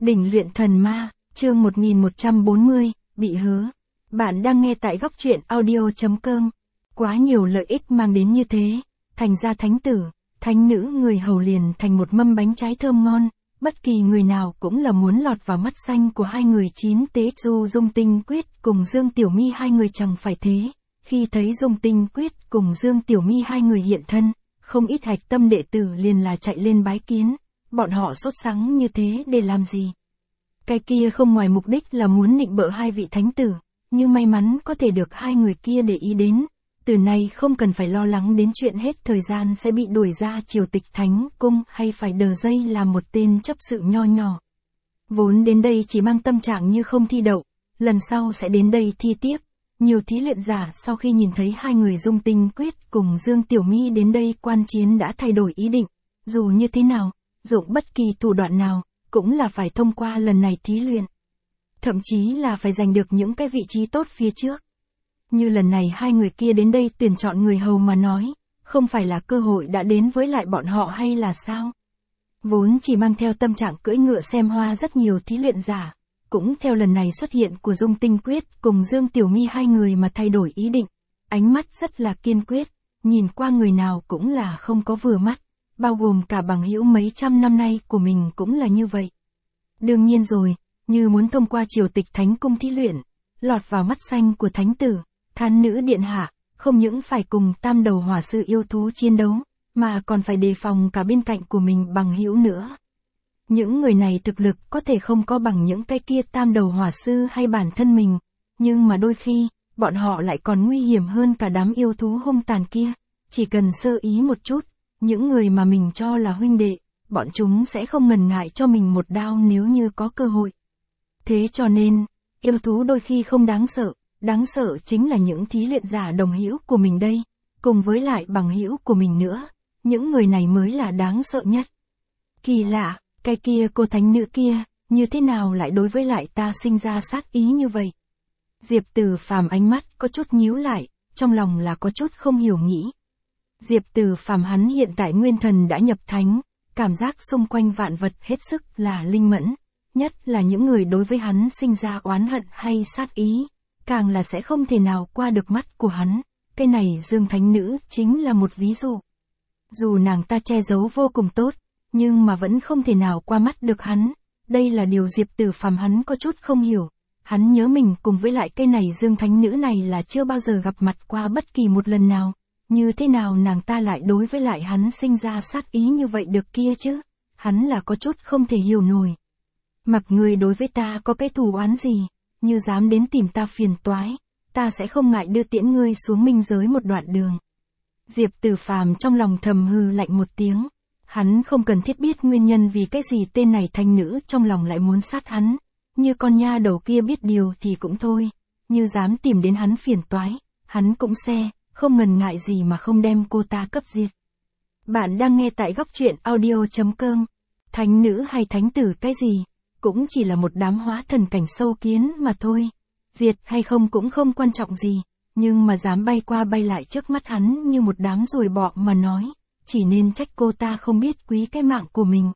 Đỉnh luyện thần ma, chương 1140, bị hứa. Bạn đang nghe tại góc truyện audio.com. Quá nhiều lợi ích mang đến như thế, thành ra thánh tử, thánh nữ người hầu liền thành một mâm bánh trái thơm ngon, bất kỳ người nào cũng là muốn lọt vào mắt xanh của hai người chín tế. Dù Dung Tinh Quyết cùng Dương Tiểu Mi hai người chẳng phải thế, khi thấy Dung Tinh Quyết cùng Dương Tiểu Mi hai người hiện thân, không ít hạch tâm đệ tử liền là chạy lên bái kiến. Bọn họ sốt sắng như thế để làm gì? Cái kia không ngoài mục đích là muốn nịnh bợ hai vị thánh tử, nhưng may mắn có thể được hai người kia để ý đến. Từ nay không cần phải lo lắng đến chuyện hết thời gian sẽ bị đuổi ra triều tịch thánh cung hay phải đờ dây làm một tên chấp sự nho nhỏ. Vốn đến đây chỉ mang tâm trạng như không thi đậu, lần sau sẽ đến đây thi tiếp. Nhiều thí luyện giả sau khi nhìn thấy hai người Dung Tinh Quyết cùng Dương Tiểu Mi đến đây quan chiến đã thay đổi ý định. Dù như thế nào, dụng bất kỳ thủ đoạn nào, cũng là phải thông qua lần này thí luyện. Thậm chí là phải giành được những cái vị trí tốt phía trước. Như lần này hai người kia đến đây tuyển chọn người hầu mà nói, không phải là cơ hội đã đến với lại bọn họ hay là sao? Vốn chỉ mang theo tâm trạng cưỡi ngựa xem hoa rất nhiều thí luyện giả, cũng theo lần này xuất hiện của Dung Tinh Quyết cùng Dương Tiểu Mi hai người mà thay đổi ý định. Ánh mắt rất là kiên quyết, nhìn qua người nào cũng là không có vừa mắt. Bao gồm cả bằng hữu mấy trăm năm nay của mình cũng là như vậy. Đương nhiên rồi, như muốn thông qua triều tịch thánh cung thí luyện, lọt vào mắt xanh của thánh tử, thánh nữ điện hạ, không những phải cùng tam đầu hỏa sư yêu thú chiến đấu, mà còn phải đề phòng cả bên cạnh của mình bằng hữu nữa. Những người này thực lực có thể không có bằng những cái kia tam đầu hỏa sư hay bản thân mình, nhưng mà đôi khi, bọn họ lại còn nguy hiểm hơn cả đám yêu thú hung tàn kia, chỉ cần sơ ý một chút. Những người mà mình cho là huynh đệ, bọn chúng sẽ không ngần ngại cho mình một đao nếu như có cơ hội. Thế cho nên, yêu thú đôi khi không đáng sợ chính là những thí luyện giả đồng hữu của mình đây, cùng với lại bằng hữu của mình nữa, những người này mới là đáng sợ nhất. Kỳ lạ, cái kia cô thánh nữ kia, như thế nào lại đối với lại ta sinh ra sát ý như vậy? Diệp Từ Phàm ánh mắt có chút nhíu lại, trong lòng là có chút không hiểu nghĩ. Diệp Từ Phàm hắn hiện tại nguyên thần đã nhập thánh, cảm giác xung quanh vạn vật hết sức là linh mẫn, nhất là những người đối với hắn sinh ra oán hận hay sát ý, càng là sẽ không thể nào qua được mắt của hắn. Cái này Dương Thánh Nữ chính là một ví dụ. Dù nàng ta che giấu vô cùng tốt, nhưng mà vẫn không thể nào qua mắt được hắn. Đây là điều Diệp Từ Phàm hắn có chút không hiểu. Hắn nhớ mình cùng với lại cái này Dương Thánh Nữ này là chưa bao giờ gặp mặt qua bất kỳ một lần nào. Như thế nào nàng ta lại đối với lại hắn sinh ra sát ý như vậy được kia chứ? Hắn là có chút không thể hiểu nổi. Mặc người đối với ta có cái thù oán gì, như dám đến tìm ta phiền toái, ta sẽ không ngại đưa tiễn ngươi xuống minh giới một đoạn đường. Diệp Từ Phàm trong lòng thầm hư lạnh một tiếng. Hắn không cần thiết biết nguyên nhân vì cái gì tên này thanh nữ trong lòng lại muốn sát hắn. Như con nha đầu kia biết điều thì cũng thôi. Như dám tìm đến hắn phiền toái, hắn cũng không ngần ngại gì mà không đem cô ta cấp diệt. Bạn đang nghe tại góc truyện audio.com. Thánh nữ hay thánh tử cái gì, cũng chỉ là một đám hóa thần cảnh sâu kiến mà thôi. Diệt hay không cũng không quan trọng gì, nhưng mà dám bay qua bay lại trước mắt hắn như một đám ruồi bọ mà nói, chỉ nên trách cô ta không biết quý cái mạng của mình.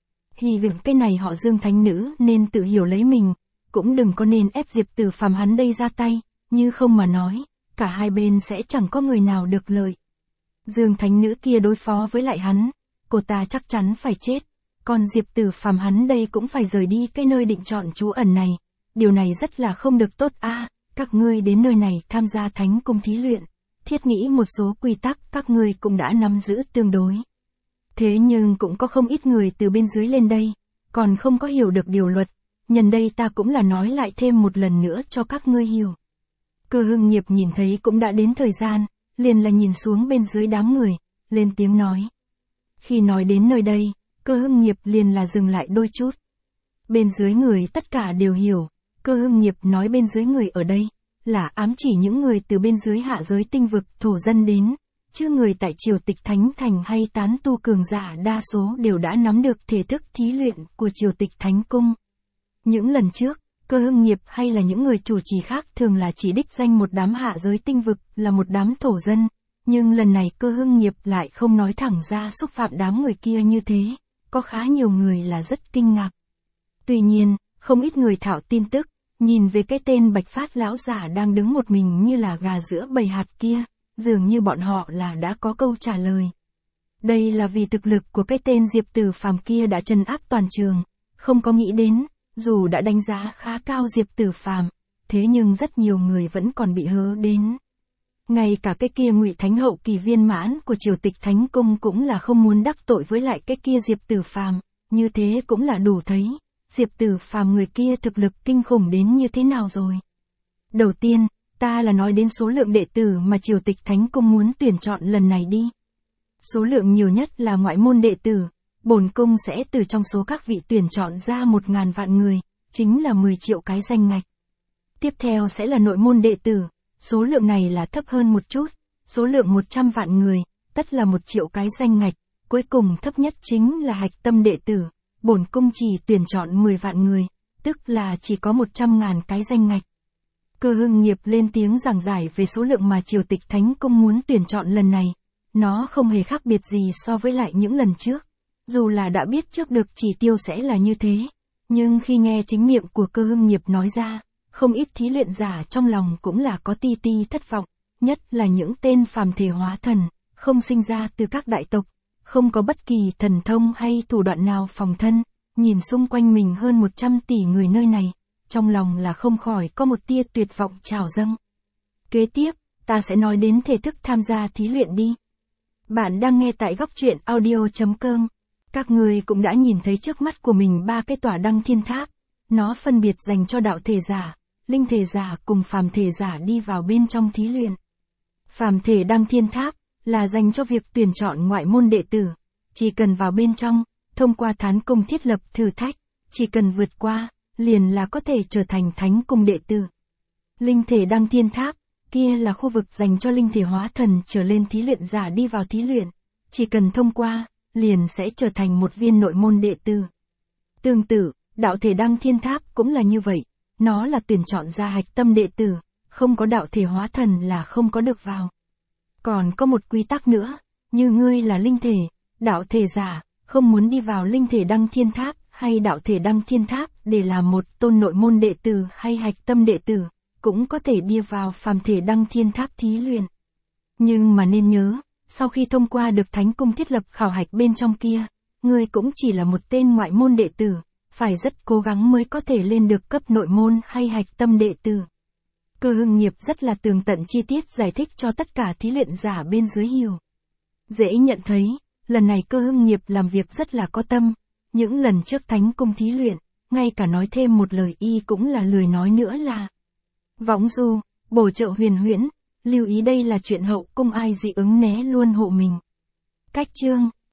Hy vọng cái này họ Dương thánh nữ nên tự hiểu lấy mình, cũng đừng có nên ép Diệp Từ Phàm hắn đây ra tay, như không mà nói. Cả hai bên sẽ chẳng có người nào được lợi. Dương thánh nữ kia đối phó với lại hắn, cô ta chắc chắn phải chết. Còn Diệp Từ Phàm hắn đây cũng phải rời đi cái nơi định chọn trú ẩn này. Điều này rất là không được tốt a. Các ngươi đến nơi này tham gia thánh cung thí luyện, thiết nghĩ một số quy tắc các ngươi cũng đã nắm giữ tương đối. Thế nhưng cũng có không ít người từ bên dưới lên đây, còn không có hiểu được điều luật. Nhân đây ta cũng là nói lại thêm một lần nữa cho các ngươi hiểu. Cơ Hưng Nghiệp nhìn thấy cũng đã đến thời gian, liền là nhìn xuống bên dưới đám người, lên tiếng nói. Khi nói đến nơi đây, Cơ Hưng Nghiệp liền là dừng lại đôi chút. Bên dưới người tất cả đều hiểu, Cơ Hưng Nghiệp nói bên dưới người ở đây, là ám chỉ những người từ bên dưới hạ giới tinh vực thổ dân đến, chứ người tại triều tịch thánh thành hay tán tu cường giả đa số đều đã nắm được thể thức thí luyện của triều tịch thánh cung. Những lần trước, Cơ Hưng Nghiệp hay là những người chủ trì khác thường là chỉ đích danh một đám hạ giới tinh vực là một đám thổ dân, nhưng lần này Cơ Hưng Nghiệp lại không nói thẳng ra xúc phạm đám người kia như thế, có khá nhiều người là rất kinh ngạc. Tuy nhiên, không ít người thạo tin tức, nhìn về cái tên Bạch Phát lão giả đang đứng một mình như là gà giữa bầy hạt kia, dường như bọn họ là đã có câu trả lời. Đây là vì thực lực của cái tên Diệp Tử Phàm kia đã trấn áp toàn trường, không có nghĩ đến, dù đã đánh giá khá cao Diệp Tử Phàm, thế nhưng rất nhiều người vẫn còn bị hớ đến. Ngay cả cái kia Ngụy Thánh hậu kỳ viên mãn của Triều Tịch Thánh Cung cũng là không muốn đắc tội với lại cái kia Diệp Tử Phàm, như thế cũng là đủ thấy, Diệp Tử Phàm người kia thực lực kinh khủng đến như thế nào rồi. Đầu tiên, ta là nói đến số lượng đệ tử mà Triều Tịch Thánh Cung muốn tuyển chọn lần này đi. Số lượng nhiều nhất là ngoại môn đệ tử, bổn cung sẽ từ trong số các vị tuyển chọn ra 1.000 vạn người, chính là 10 triệu cái danh ngạch. Tiếp theo sẽ là nội môn đệ tử, số lượng này là thấp hơn một chút, số lượng 100 vạn người, tất là 1 triệu cái danh ngạch, cuối cùng thấp nhất chính là hạch tâm đệ tử, bổn cung chỉ tuyển chọn 10 vạn người, tức là chỉ có 100.000 cái danh ngạch. Cơ Hưng Nghiệp lên tiếng giảng giải về số lượng mà Triều Tịch Thánh Cung muốn tuyển chọn lần này, nó không hề khác biệt gì so với lại những lần trước, dù là đã biết trước được chỉ tiêu sẽ là như thế, nhưng khi nghe chính miệng của Cơ Hưng Nghiệp nói ra, không ít thí luyện giả trong lòng cũng là có ti ti thất vọng, nhất là những tên phàm thể hóa thần, không sinh ra từ các đại tộc, không có bất kỳ thần thông hay thủ đoạn nào phòng thân, nhìn xung quanh mình hơn 100 tỷ người nơi này, trong lòng là không khỏi có một tia tuyệt vọng trào dâng. Kế tiếp, ta sẽ nói đến thể thức tham gia thí luyện đi. Bạn đang nghe tại góc truyện audio.com. Các người cũng đã nhìn thấy trước mắt của mình 3 cái tòa đăng thiên tháp, nó phân biệt dành cho đạo thể giả, linh thể giả cùng phàm thể giả đi vào bên trong thí luyện. Phàm thể đăng thiên tháp là dành cho việc tuyển chọn ngoại môn đệ tử, chỉ cần vào bên trong, thông qua thánh cung thiết lập thử thách, chỉ cần vượt qua, liền là có thể trở thành thánh cung đệ tử. Linh thể đăng thiên tháp, kia là khu vực dành cho linh thể hóa thần trở lên thí luyện giả đi vào thí luyện, chỉ cần thông qua, liền sẽ trở thành một viên nội môn đệ tử. Tương tự, đạo thể đăng thiên tháp cũng là như vậy, nó là tuyển chọn ra hạch tâm đệ tử, không có đạo thể hóa thần là không có được vào. Còn có một quy tắc nữa, như ngươi là linh thể, đạo thể giả, không muốn đi vào linh thể đăng thiên tháp hay đạo thể đăng thiên tháp để làm một tôn nội môn đệ tử hay hạch tâm đệ tử, cũng có thể đi vào phàm thể đăng thiên tháp thí luyện. Nhưng mà nên nhớ, sau khi thông qua được thánh cung thiết lập khảo hạch bên trong kia, ngươi cũng chỉ là một tên ngoại môn đệ tử, phải rất cố gắng mới có thể lên được cấp nội môn hay hạch tâm đệ tử. Cơ Hưng Nghiệp rất là tường tận chi tiết giải thích cho tất cả thí luyện giả bên dưới hiểu. Dễ nhận thấy, lần này Cơ Hưng Nghiệp làm việc rất là có tâm, những lần trước thánh cung thí luyện, ngay cả nói thêm một lời y cũng là lười nói nữa là. Võng du, bổ trợ huyền huyễn, lưu ý đây là chuyện hậu cung ai dị ứng né luôn hộ mình. Cách chương